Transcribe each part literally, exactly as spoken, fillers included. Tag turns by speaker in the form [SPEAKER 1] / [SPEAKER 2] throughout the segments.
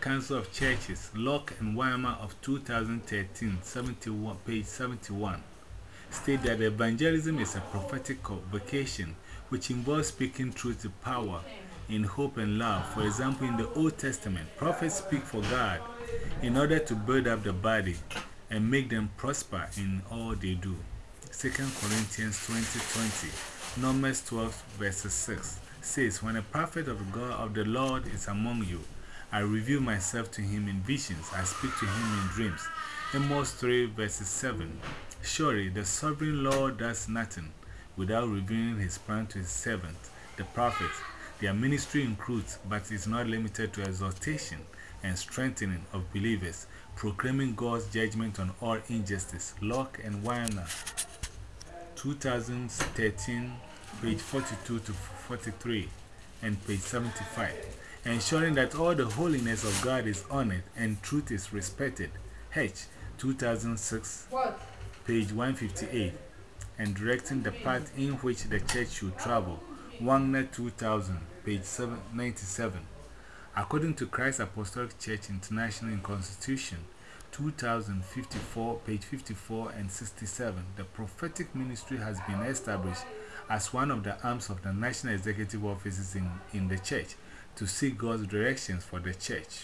[SPEAKER 1] Council of Churches, Locke and Weimar of two thousand thirteen, seventy-one, page seventy-one, state that evangelism is a prophetic vocation which involves speaking truth to power in hope and love. For example, in the Old Testament, prophets speak for God in order to build up the body and make them prosper in all they do. Second Corinthians twenty twenty, Numbers twelve, verses six says, when a prophet of God of the Lord is among you, I reveal myself to him in visions, I speak to him in dreams. Amos three, verses seven. Surely the sovereign Lord does nothing without revealing his plan to his servant, the prophets. Their ministry includes, but is not limited to, exhortation and strengthening of believers, proclaiming God's judgment on all injustice. Locke and Weiner, two thousand thirteen, page forty-two to forty-three, and page seventy-five. Ensuring that all the holiness of God is honored and truth is respected. H, two thousand six, what? Page one fifty-eight. And directing the path in which the church should travel. Wagner two thousand, page ninety-seven. According to Christ Apostolic Church International in Constitution two thousand fifty-four, page fifty-four and sixty-seven, the prophetic ministry has been established as one of the arms of the national executive offices in, in the church to seek God's directions for the church,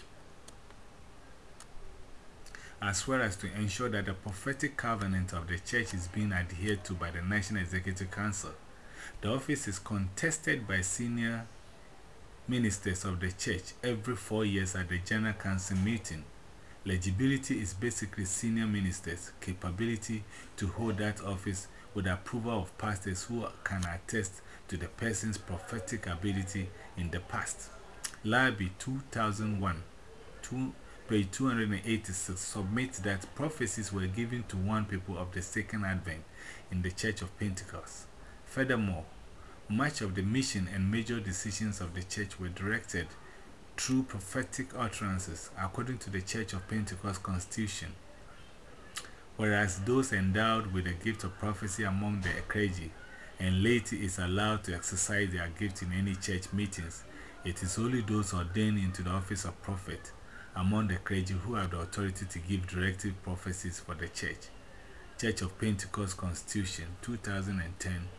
[SPEAKER 1] as well as to ensure that the prophetic covenant of the church is being adhered to by the National Executive Council. The office is contested by senior ministers of the church every four years at the General Council meeting. Legibility is basically senior ministers' capability to hold that office with approval of pastors who can attest to the person's prophetic ability in the past. Larby two thousand one, two, page two hundred eighty-six, submits that prophecies were given to one people of the Second Advent in the Church of Pentecost. Furthermore, much of the mission and major decisions of the church were directed through prophetic utterances according to the Church of Pentecost Constitution, whereas those endowed with the gift of prophecy among the clergy and laity is allowed to exercise their gift in any church meetings, it is only those ordained into the office of prophet among the clergy who have the authority to give directive prophecies for the church. Church of Pentecost Constitution, two thousand ten,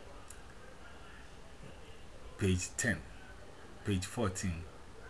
[SPEAKER 1] page ten, page fourteen.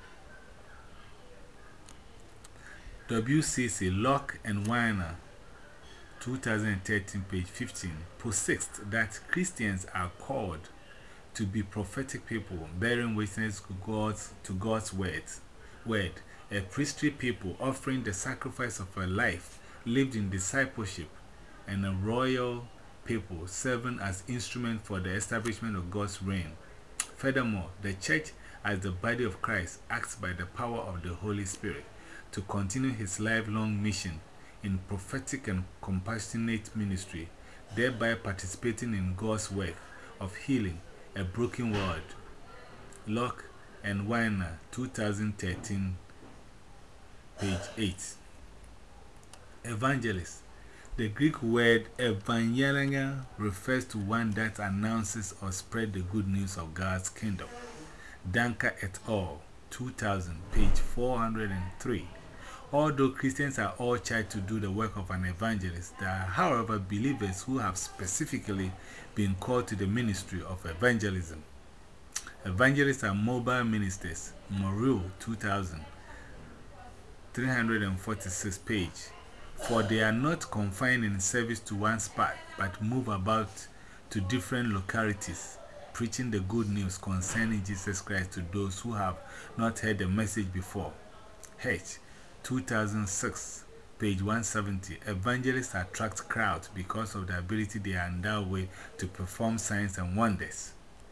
[SPEAKER 1] W C C Locke and Weiner, two thousand thirteen, page fifteen, posits that Christians are called to be prophetic people, bearing witness to God's, to God's word, word, a priestly people offering the sacrifice of a life lived in discipleship, and a royal people serving as instrument for the establishment of God's reign. Furthermore, the church, as the body of Christ, acts by the power of the Holy Spirit to continue his lifelong mission in prophetic and compassionate ministry, thereby participating in God's work of healing a broken world. Locke and Weiner, two thousand thirteen, page eight. Evangelist. The Greek word evangelia refers to one that announces or spreads the good news of God's kingdom. Danker et al., two thousand, page four hundred three. Although Christians are all charged to do the work of an evangelist, there are, however, believers who have specifically been called to the ministry of evangelism. Evangelists are mobile ministers. Moreau, two thousand, three hundred forty-six, page. For they are not confined in service to one spot, but move about to different localities, preaching the good news concerning Jesus Christ to those who have not heard the message before. H, two thousand six, page one seventy. Evangelists attract crowds because of the ability they are endowed with to perform signs and wonders.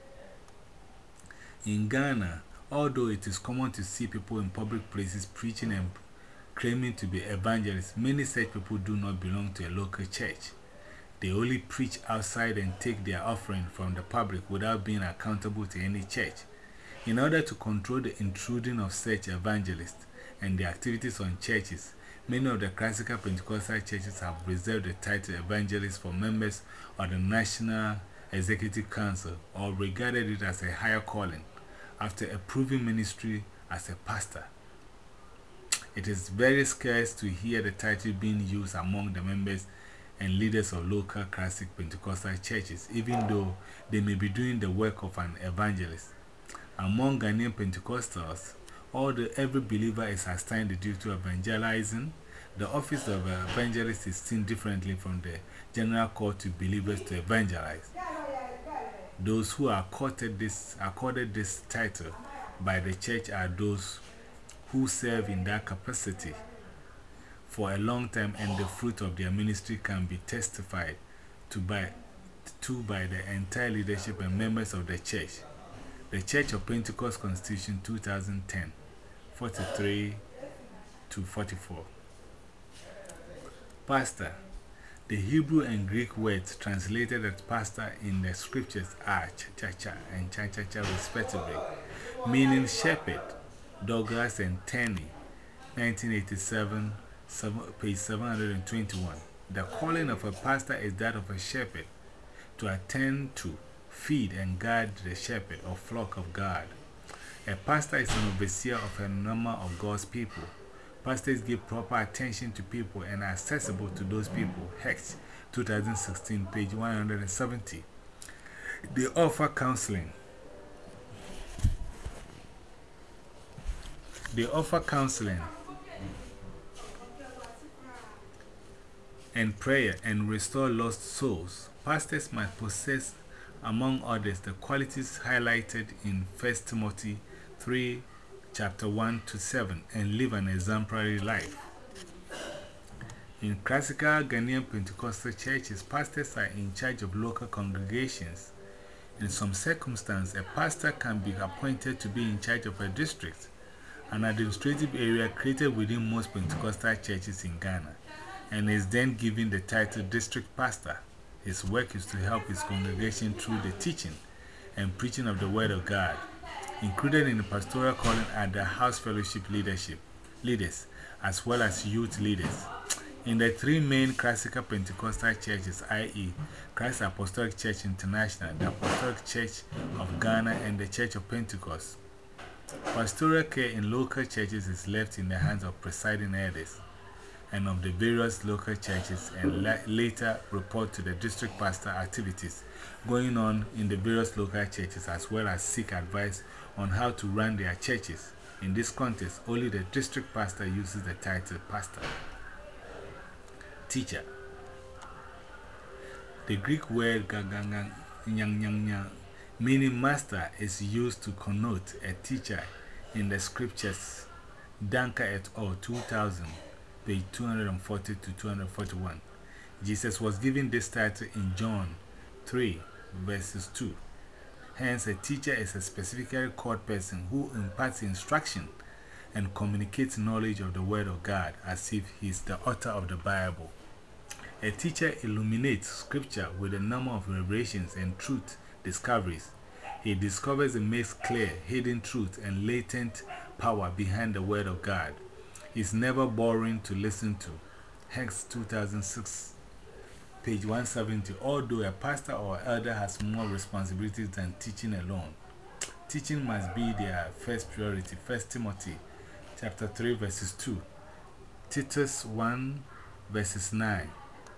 [SPEAKER 1] In Ghana, although it is common to see people in public places preaching and claiming to be evangelists, many such people do not belong to a local church. They only preach outside and take their offering from the public without being accountable to any church. In order to control the intruding of such evangelists and their activities on churches, many of the classical Pentecostal churches have reserved the title evangelist for members of the National Executive Council or regarded it as a higher calling after a proven ministry as a pastor. It is very scarce to hear the title being used among the members and leaders of local classic Pentecostal churches, even though they may be doing the work of an evangelist. Among Ghanaian Pentecostals, although every believer is assigned the duty of evangelizing, the office of evangelist is seen differently from the general call to believers to evangelize. Those who are accorded this, accorded this title by the church are those who serve in that capacity for a long time, and the fruit of their ministry can be testified to by, to by the entire leadership and members of the church. The Church of Pentecost Constitution twenty ten, forty-three to forty-four. Pastor. The Hebrew and Greek words translated as pastor in the scriptures are cha-cha-cha and cha-cha-cha respectively, meaning shepherd. Douglas and Tenney, nineteen eighty-seven, page seven hundred twenty-one. The calling of a pastor is that of a shepherd, to attend to, feed, and guard the shepherd or flock of God. A pastor is an overseer of a number of God's people. Pastors give proper attention to people and are accessible to those people. Hex, twenty sixteen, page one hundred seventy. They offer counseling. They offer counseling and prayer and restore lost souls. Pastors must possess, among others, the qualities highlighted in First Timothy three, chapter one to seven, and live an exemplary life. In classical Ghanaian Pentecostal churches, pastors are in charge of local congregations. In some circumstances, a pastor can be appointed to be in charge of a district, an administrative area created within most Pentecostal churches in Ghana, and is then given the title district pastor. His work is to help his congregation through the teaching and preaching of the Word of God. Included in the pastoral calling are the house fellowship leadership leaders, as well as youth leaders. In the three main classical Pentecostal churches, that is, Christ Apostolic Church International, the Apostolic Church of Ghana, and the Church of Pentecost, pastoral care in local churches is left in the hands of presiding elders and of the various local churches, and la later report to the district pastor activities going on in the various local churches, as well as seek advice on how to run their churches. In this context, only the district pastor uses the title pastor. Teacher. The Greek word gagangang, nyang nyang nyang, meaning master, is used to connote a teacher in the scriptures. Danka et al. two thousand, page two forty to two forty-one. Jesus was given this title in John three, verses two. Hence, a teacher is a specifically called person who imparts instruction and communicates knowledge of the Word of God as if he is the author of the Bible. A teacher illuminates Scripture with a number of revelations and truth discoveries. He discovers and makes clear hidden truth and latent power behind the Word of God. He is never boring to listen to. Hex two thousand six, page one seventy. Although a pastor or elder has more responsibilities than teaching alone, teaching must be their first priority. First Timothy chapter three, verses two. Titus one, verses nine.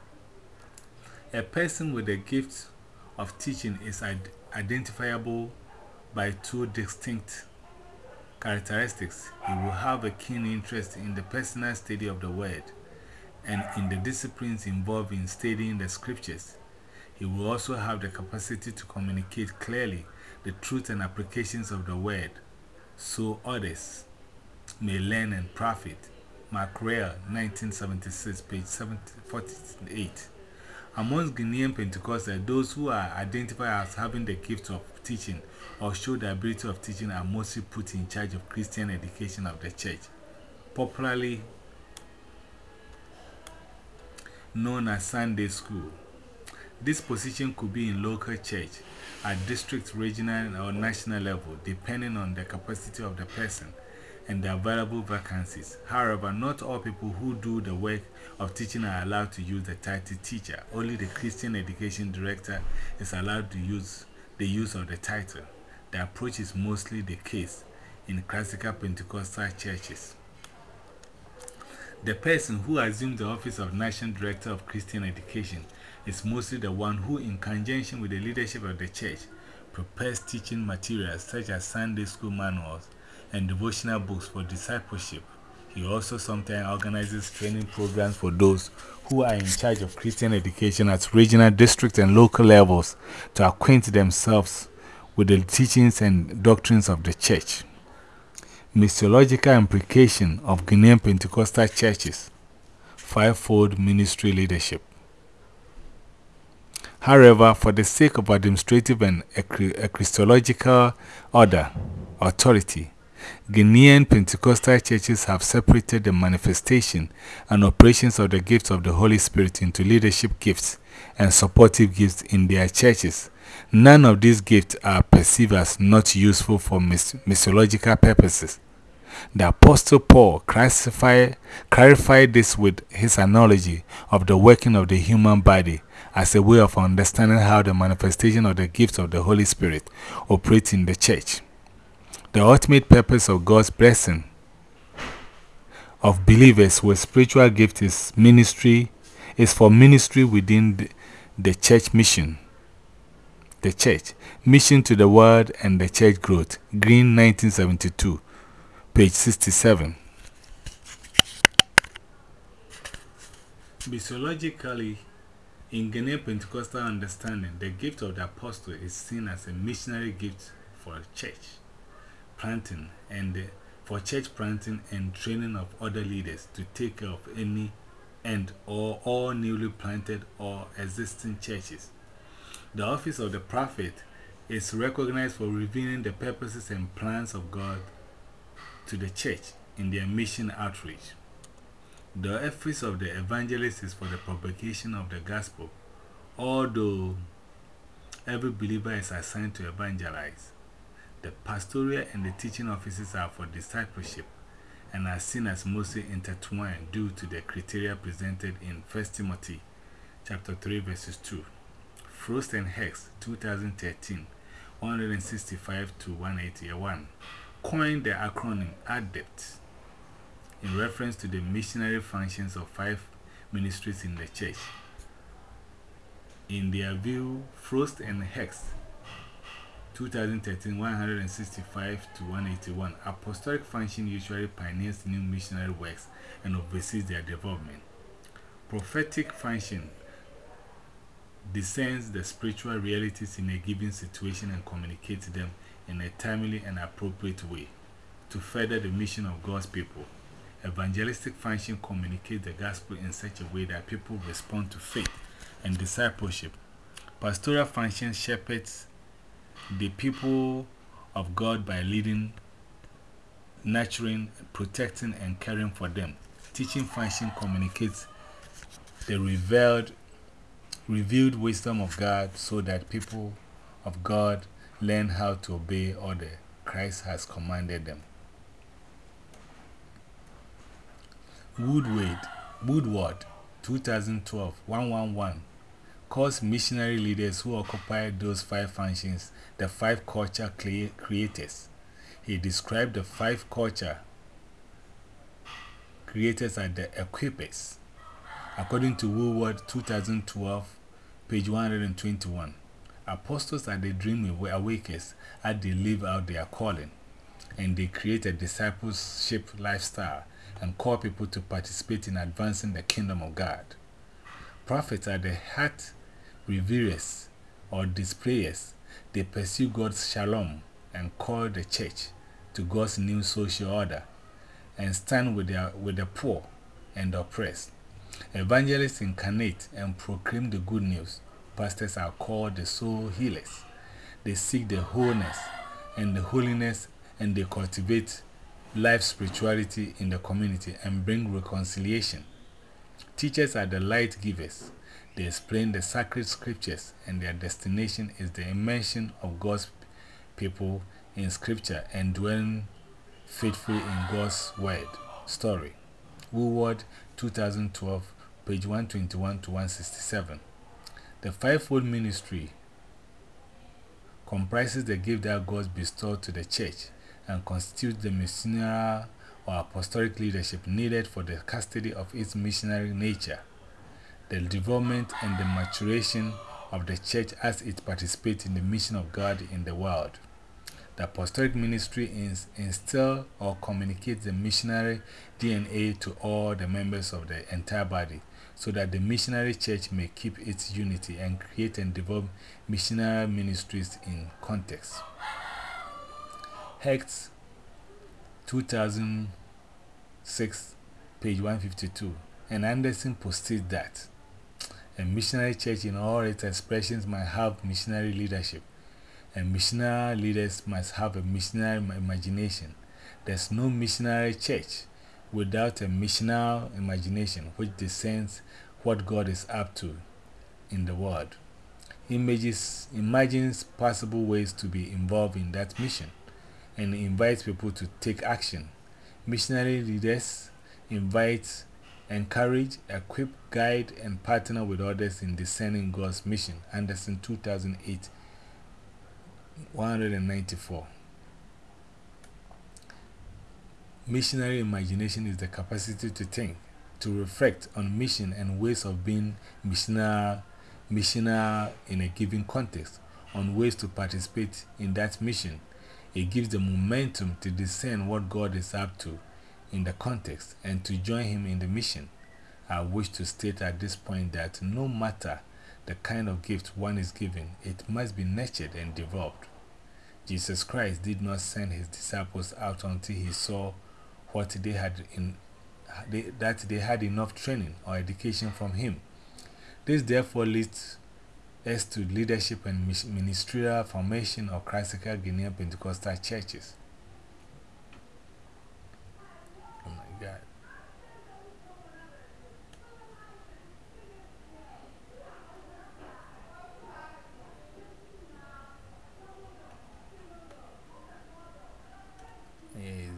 [SPEAKER 1] A person with the gift of teaching is id identifiable by two distinct characteristics. He will have a keen interest in the personal study of the Word and in the disciplines involved in studying the Scriptures. He will also have the capacity to communicate clearly the truth and applications of the Word, so others may learn and profit. Macrae, nineteen seventy-six, page forty-eight. Amongst Guinean Pentecostals, those who are identified as having the gift of teaching or show the ability of teaching are mostly put in charge of Christian education of the church, popularly known as Sunday school. This position could be in local church, at district, regional, or national level, depending on the capacity of the person and the available vacancies. However, not all people who do the work of teaching are allowed to use the title teacher. Only the Christian education director is allowed to use the use of the title. The approach is mostly the case in classical Pentecostal churches. The person who assumes the office of National Director of Christian Education is mostly the one who, in conjunction with the leadership of the church, prepares teaching materials such as Sunday school manuals and devotional books for discipleship. He also sometimes organizes training programs for those who are in charge of Christian education at regional, district, and local levels to acquaint themselves with the teachings and doctrines of the church. Missiological implication of Ghanaian Pentecostal churches, fivefold ministry leadership. However, for the sake of administrative and ecclesiological order, authority, Ghanaian Pentecostal churches have separated the manifestation and operations of the gifts of the Holy Spirit into leadership gifts and supportive gifts in their churches. None of these gifts are perceived as not useful for missiological purposes. The Apostle Paul clarified, clarified this with his analogy of the working of the human body as a way of understanding how the manifestation of the gifts of the Holy Spirit operate in the church. The ultimate purpose of God's blessing of believers with spiritual gifts is ministry, is for ministry within the, the church mission. The church, mission to the world and the church growth. Green, nineteen seventy-two, page sixty-seven. Missiologically, in Ghanaian Pentecostal understanding, the gift of the apostle is seen as a missionary gift for church planting and uh, for church planting and training of other leaders to take care of any and or all newly planted or existing churches. The office of the prophet is recognized for revealing the purposes and plans of God to the church in their mission outreach. The office of the evangelist is for the propagation of the gospel, although every believer is assigned to evangelize. The pastoral and the teaching offices are for discipleship and are seen as mostly intertwined due to the criteria presented in First Timothy chapter three verses two. Frost and Hex, twenty thirteen, one sixty-five to one eighty-one, coined the acronym ADEPT in reference to the missionary functions of five ministries in the church. In their view, Frost and Hex, twenty thirteen, one sixty-five to one eighty-one, apostolic function usually pioneers new missionary works and oversees their development. Prophetic function discerns the spiritual realities in a given situation and communicates them in a timely and appropriate way to further the mission of God's people. Evangelistic function communicates the gospel in such a way that people respond to faith and discipleship. Pastoral function shepherds the people of God by leading, nurturing, protecting, and caring for them. Teaching function communicates the revealed, revealed wisdom of God so that people of God learn how to obey all that Christ has commanded them. Woodward, Woodward, twenty twelve, one eleven, calls missionary leaders who occupy those five functions the five culture creators. He described the five culture creators as the equippers. According to Woodward, twenty twelve, page one twenty-one, apostles are the dream awakers as they live out their calling, and they create a discipleship lifestyle and call people to participate in advancing the kingdom of God. Prophets are the heart revealers or displayers. They pursue God's shalom and call the church to God's new social order and stand with, their, with the poor and the oppressed. Evangelists incarnate and proclaim the good news. Pastors are called the soul healers. They seek the wholeness and the holiness, and they cultivate life spirituality in the community and bring reconciliation. Teachers are the light givers. They explain the sacred scriptures, and their destination is the immersion of God's people in scripture and dwelling faithfully in God's word. Story. Woodward, twenty twelve, page one twenty-one to one sixty-seven. The fivefold ministry comprises the gift that God bestowed to the church and constitutes the missionary or apostolic leadership needed for the custody of its missionary nature, the development and the maturation of the church as it participates in the mission of God in the world. The apostolic ministry instills or communicates the missionary D N A to all the members of the entire body, so that the missionary church may keep its unity and create and develop missionary ministries in context. Hecht, two thousand six, page one fifty-two, and Anderson posted that a missionary church in all its expressions must have missionary leadership, and missionary leaders must have a missionary imagination. There's no missionary church without a missionary imagination which discerns what God is up to in the world, images, imagines possible ways to be involved in that mission, and invites people to take action. Missionary leaders invite, encourage, equip, guide, and partner with others in discerning God's mission. Anderson, two thousand eight, one ninety-four. Missionary imagination is the capacity to think, to reflect on mission and ways of being missionary, missionary in a given context, on ways to participate in that mission. It gives the momentum to discern what God is up to in the context and to join Him in the mission. I wish to state at this point that no matter the kind of gift one is given, it must be nurtured and developed. Jesus Christ did not send His disciples out until He saw what they had in, they, that they had enough training or education from Him. This therefore leads us to leadership and ministerial formation of classical Guinean Pentecostal churches. Oh my God. Easy.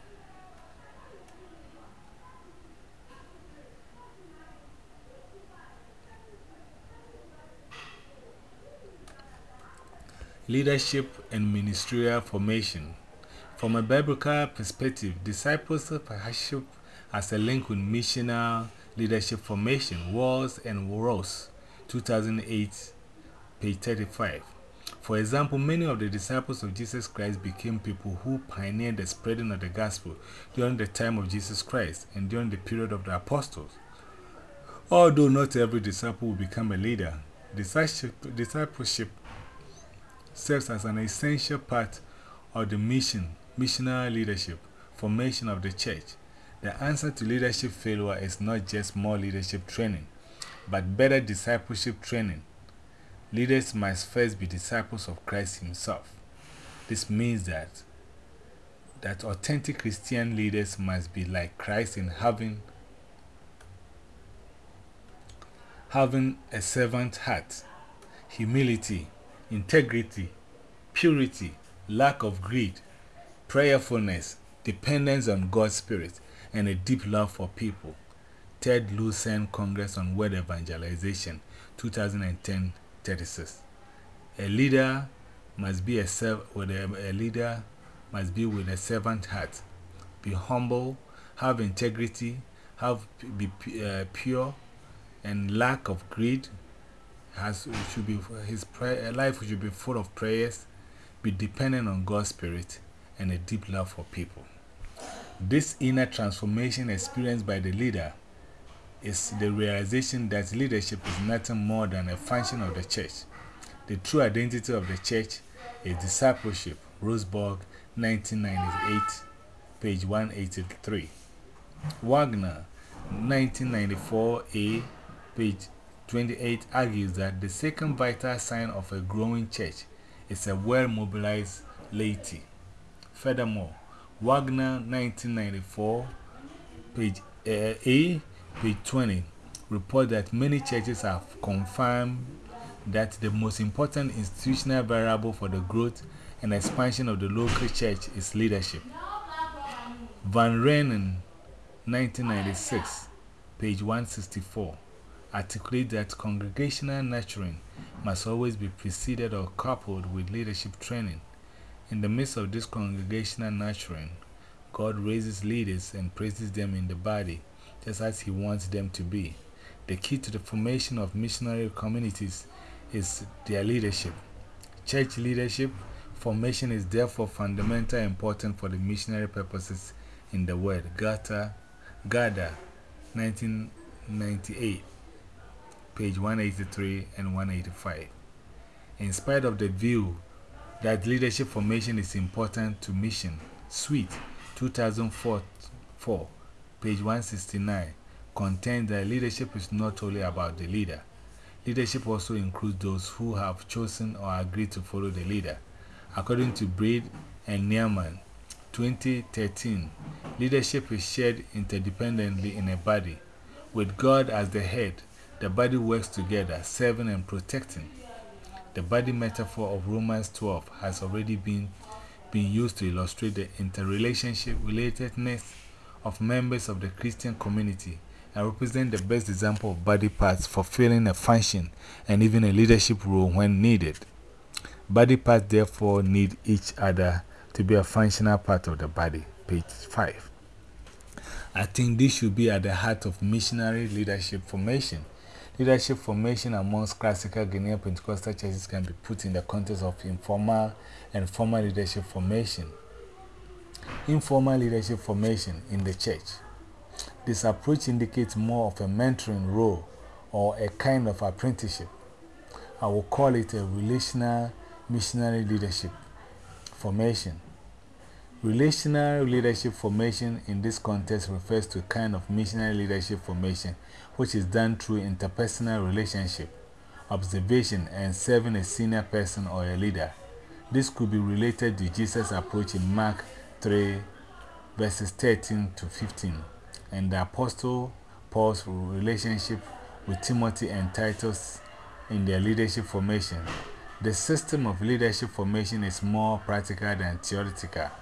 [SPEAKER 1] Leadership and ministerial formation. From a biblical perspective, discipleship as a link with missional leadership formation, Walls and Ross, two thousand eight, page thirty-five. For example, many of the disciples of Jesus Christ became people who pioneered the spreading of the gospel during the time of Jesus Christ and during the period of the apostles. Although not every disciple will become a leader, discipleship, discipleship serves as an essential part of the mission, missionary leadership, formation of the church. The answer to leadership failure is not just more leadership training, but better discipleship training. Leaders must first be disciples of Christ Himself. This means that, that authentic Christian leaders must be like Christ in having, having a servant heart, humility, integrity, purity, lack of greed, prayerfulness, dependence on God's Spirit, and a deep love for people. Third Lucerne Congress on Word Evangelization, two thousand ten, thirty-six. A leader must be a, with a, a leader must be with a servant heart, be humble, have integrity, have be uh, pure, and lack of greed. Has, should be, his prayer, life should be full of prayers, be dependent on God's Spirit, and a deep love for people. This inner transformation experienced by the leader is the realization that leadership is nothing more than a function of the church. The true identity of the church is discipleship. Roseburg, nineteen ninety-eight, page one eighty-three. Wagner, nineteen ninety-four A, page twenty-eight, argues that the second vital sign of a growing church is a well-mobilized laity. Furthermore, Wagner, nineteen ninety-four, page uh, A, page twenty, reports that many churches have confirmed that the most important institutional variable for the growth and expansion of the local church is leadership. Van Reenen, nineteen ninety-six, page one sixty-four, articulate that congregational nurturing must always be preceded or coupled with leadership training. In the midst of this congregational nurturing, God raises leaders and praises them in the body, just as He wants them to be. The key to the formation of missionary communities is their leadership. Church leadership formation is therefore fundamentally important for the missionary purposes in the world. Gata, Gada, nineteen ninety-eight, page one eighty-three and one eighty-five. In spite of the view that leadership formation is important to mission, Sweet, two thousand four, page one sixty-nine, contains that leadership is not only about the leader. Leadership also includes those who have chosen or agreed to follow the leader. According to Braid and Neerman, twenty thirteen, leadership is shared interdependently in a body. With God as the head, the body works together, serving and protecting. The body metaphor of Romans twelve has already been, been used to illustrate the interrelationship relatedness of members of the Christian community and represent the best example of body parts fulfilling a function and even a leadership role when needed. Body parts therefore need each other to be a functional part of the body. Page five. I think this should be at the heart of missionary leadership formation. Leadership formation amongst classical Ghanaian Pentecostal churches can be put in the context of informal and formal leadership formation. Informal leadership formation in the church. This approach indicates more of a mentoring role or a kind of apprenticeship. I will call it a relational missionary leadership formation. Relational leadership formation in this context refers to a kind of missionary leadership formation which is done through interpersonal relationship, observation, and serving a senior person or a leader. This could be related to Jesus' approach in Mark three, verses thirteen to fifteen, and the Apostle Paul's relationship with Timothy and Titus in their leadership formation. The system of leadership formation is more practical than theoretical.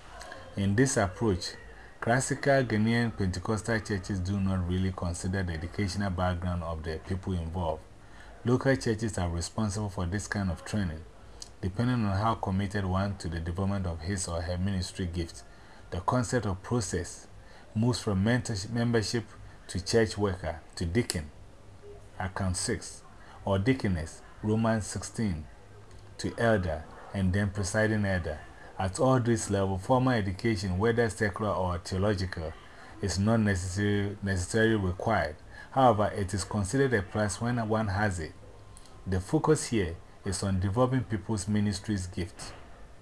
[SPEAKER 1] In this approach, classical Ghanaian Pentecostal churches do not really consider the educational background of the people involved. Local churches are responsible for this kind of training, depending on how committed one to the development of his or her ministry gift. The concept of process moves from membership to church worker to deacon, account six, or deaconess, Romans sixteen, to elder, and then presiding elder. At all this level, formal education, whether secular or theological, is not necessary, necessarily required. However, it is considered a plus when one has it. The focus here is on developing people's ministry's gifts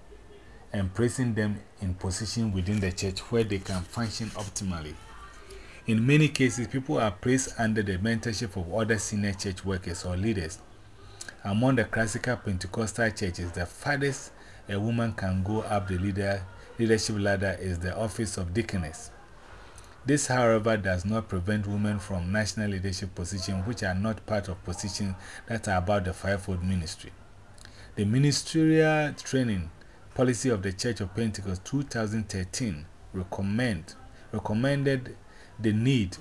[SPEAKER 1] and placing them in position within the church where they can function optimally. In many cases, people are placed under the mentorship of other senior church workers or leaders. Among the classical Pentecostal churches, the farthest a woman can go up the leader, leadership ladder is the office of deaconess. This, however, does not prevent women from national leadership positions which are not part of positions that are about the fivefold ministry. The Ministerial Training Policy of the Church of Pentecost two thousand thirteen recommend, recommended the need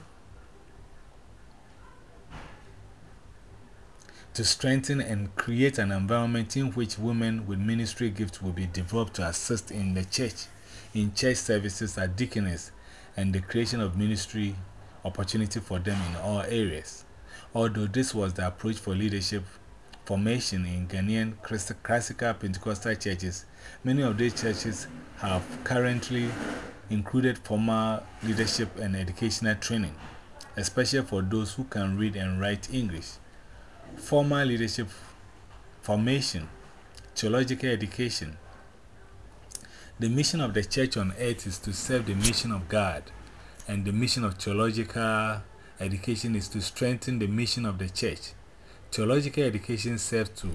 [SPEAKER 1] to strengthen and create an environment in which women with ministry gifts will be developed to assist in the church, in church services as deaconess, and the creation of ministry opportunity for them in all areas. Although this was the approach for leadership formation in Ghanaian classical Pentecostal churches, many of these churches have currently included formal leadership and educational training, especially for those who can read and write English. Formal leadership formation, theological education. The mission of the church on earth is to serve the mission of God, and the mission of theological education is to strengthen the mission of the church. Theological education serves to,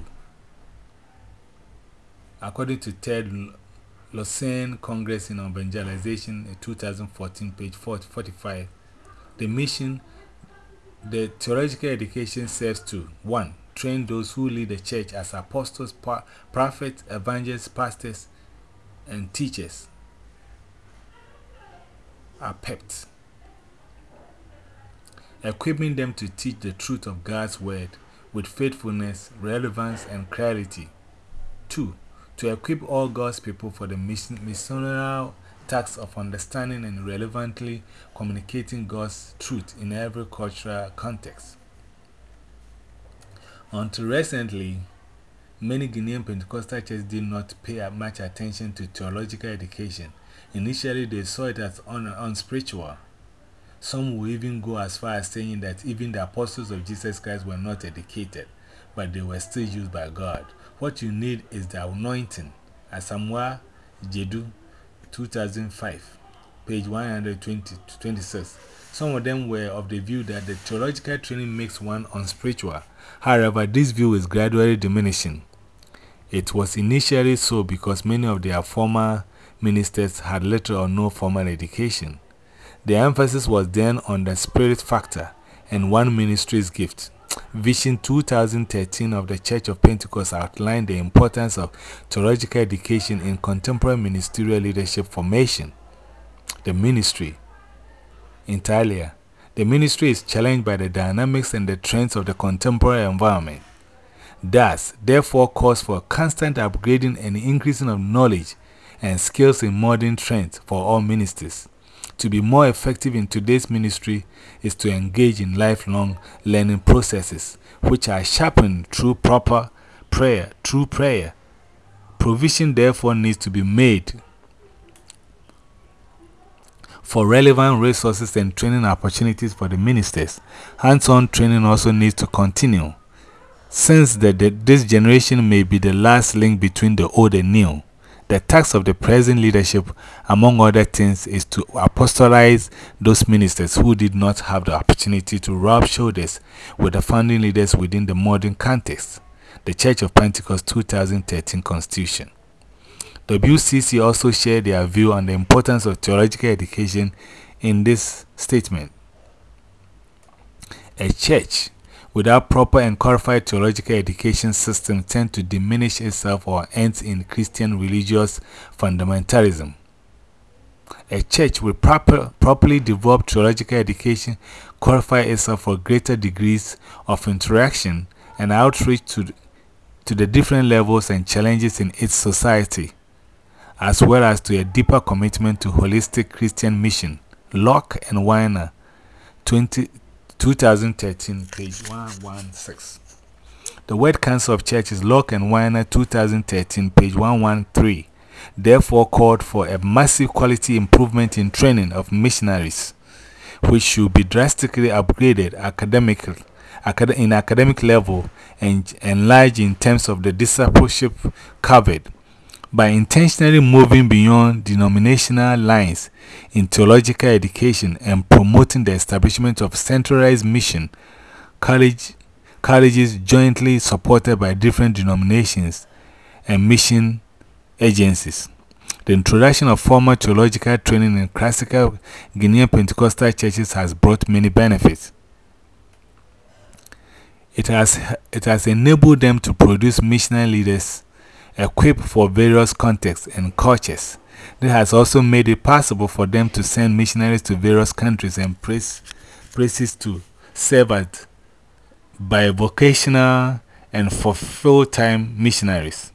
[SPEAKER 1] according to Third Lausanne Congress in Evangelization in two thousand fourteen, page forty-five, the mission. The theological education serves to one Train those who lead the church as apostles, prophets, evangelists, pastors, and teachers are pepped, equipping them to teach the truth of God's word with faithfulness, relevance, and clarity. two To equip all God's people for the mission, missional task of understanding and relevantly communicating God's truth in every cultural context. Until recently, many Guinean Pentecostal churches did not pay much attention to theological education. Initially, they saw it as un unspiritual. Some will even go as far as saying that even the apostles of Jesus Christ were not educated, but they were still used by God. What you need is the anointing. Asamoah Jedu, two thousand five, page one hundred twenty to twenty-six. Some of them were of the view that the theological training makes one unspiritual. However, this view is gradually diminishing. It was initially so because many of their former ministers had little or no formal education. The emphasis was then on the spirit factor and one ministry's gift. Vision two thousand thirteen of the Church of Pentecost outlined the importance of theological education in contemporary ministerial leadership formation. The ministry, inter alia, the ministry is challenged by the dynamics and the trends of the contemporary environment. Thus, therefore, calls for constant upgrading and increasing of knowledge and skills in modern trends for all ministers. To be more effective in today's ministry is to engage in lifelong learning processes, which are sharpened through proper prayer, through prayer. Provision therefore needs to be made for relevant resources and training opportunities for the ministers. Hands-on training also needs to continue, since the, the, this generation may be the last link between the old and new. The task of the present leadership, among other things, is to apostolize those ministers who did not have the opportunity to rub shoulders with the founding leaders within the modern context. The Church of Pentecost two thousand thirteen Constitution. W C C also shared their view on the importance of theological education in this statement. A church without proper and qualified theological education system tends to diminish itself or ends in Christian religious fundamentalism. A church with proper, properly developed theological education qualifies itself for greater degrees of interaction and outreach to, to the different levels and challenges in its society, as well as to a deeper commitment to holistic Christian mission. Locke and Weiner, twenty twenty thirteen, page one sixteen. The Word Council of Churches, Locke and Weiner, two thousand thirteen, page one thirteen, therefore called for a massive quality improvement in training of missionaries, which should be drastically upgraded academically, acad in academic level and enlarged in terms of the discipleship covered. By intentionally moving beyond denominational lines in theological education and promoting the establishment of centralized mission college, colleges jointly supported by different denominations and mission agencies. The introduction of formal theological training in classical Guinean Pentecostal churches has brought many benefits. It has, it has enabled them to produce missionary leaders equipped for various contexts and cultures. This has also made it possible for them to send missionaries to various countries and places to serve as bivocational and for full-time missionaries.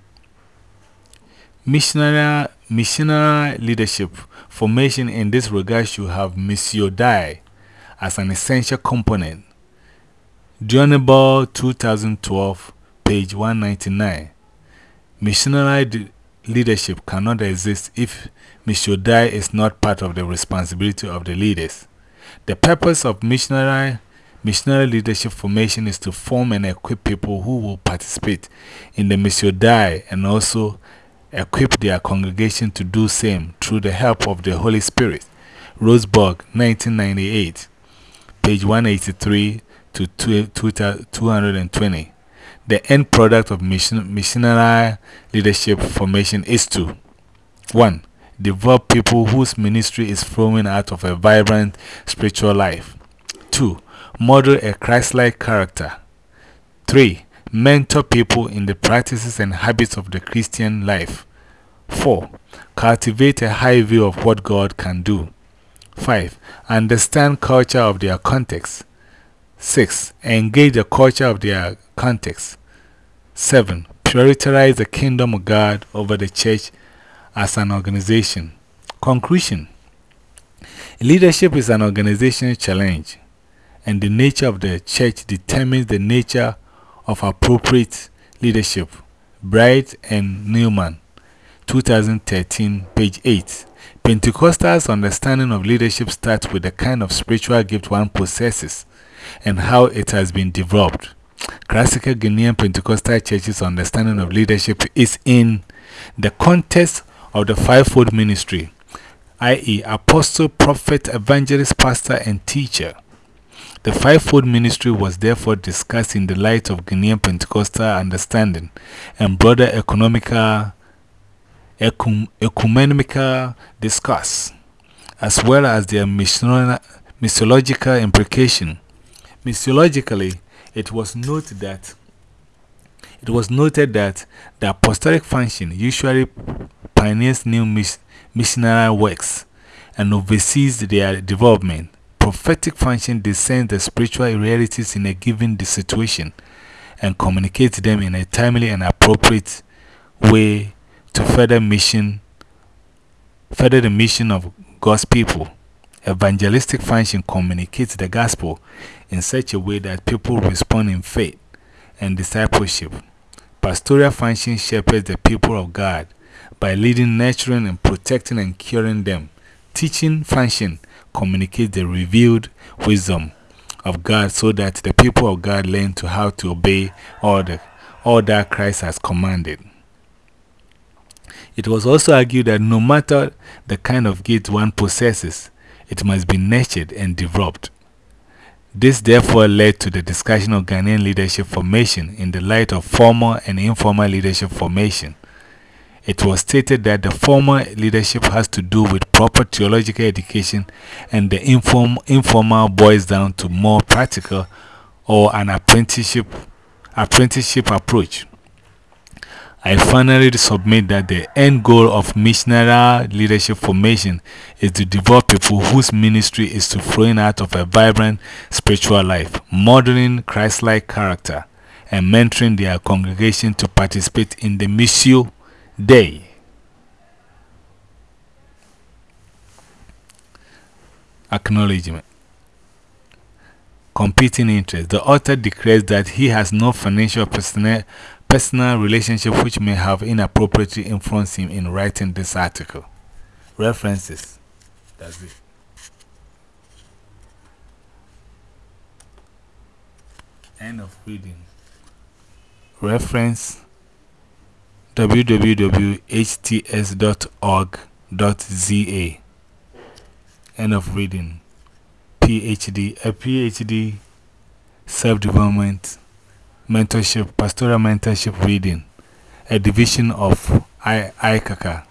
[SPEAKER 1] Missionary, missionary leadership formation in this regard should have Missio Dei as an essential component. Dionable, two thousand twelve, page one ninety-nine. Missionary leadership cannot exist if Missio Dei is not part of the responsibility of the leaders. The purpose of missionary, missionary leadership formation is to form and equip people who will participate in the Missio Dei and also equip their congregation to do the same through the help of the Holy Spirit. Roseburg, nineteen ninety-eight, page one eighty-three to two twenty. The end product of mission, missionary leadership formation is to one Develop people whose ministry is flowing out of a vibrant spiritual life. two Model a Christ-like character. three Mentor people in the practices and habits of the Christian life. four Cultivate a high view of what God can do. five Understand culture of their context. six Engage the culture of their context. seven Prioritize the kingdom of God over the church as an organization. Conclusion: leadership is an organizational challenge, and the nature of the church determines the nature of appropriate leadership. Bright and Newman, twenty thirteen, page eight. Pentecostals' understanding of leadership starts with the kind of spiritual gift one possesses and how it has been developed. Classical Ghanaian Pentecostal churches' understanding of leadership is in the context of the fivefold ministry, that is, apostle, prophet, evangelist, pastor, and teacher. The fivefold ministry was therefore discussed in the light of Ghanaian Pentecostal understanding and broader economical, ecum, ecumenical discourse, as well as their missiological implication. Missiologically, it was noted that it was noted that the apostolic function usually pioneers new miss, missionary works and oversees their development. Prophetic function discerns the spiritual realities in a given situation and communicates them in a timely and appropriate way to further mission, further the mission of God's people. Evangelistic function communicates the gospel in such a way that people respond in faith and discipleship. Pastoral function shepherds the people of God by leading, nurturing, and protecting and curing them. Teaching function communicates the revealed wisdom of God so that the people of God learn to how to obey all, the, all that Christ has commanded. It was also argued that no matter the kind of gift one possesses, it must be nurtured and developed. This therefore led to the discussion of Ghanaian leadership formation in the light of formal and informal leadership formation. It was stated that the formal leadership has to do with proper theological education, and the inform, informal boils down to more practical or an apprenticeship, apprenticeship approach. I finally submit that the end goal of missionary leadership formation is to develop people whose ministry is to flowing out of a vibrant spiritual life, modeling Christ-like character, and mentoring their congregation to participate in the Missio Dei. Acknowledgement. Competing interests. The author declares that he has no financial personal personal relationship which may have inappropriately influenced him in writing this article. References. That's it. End of reading. Reference w w w dot h t s dot org dot z a. End of reading. PhD. A PhD self-development mentorship, pastoral mentorship reading, a division of I I C A C A.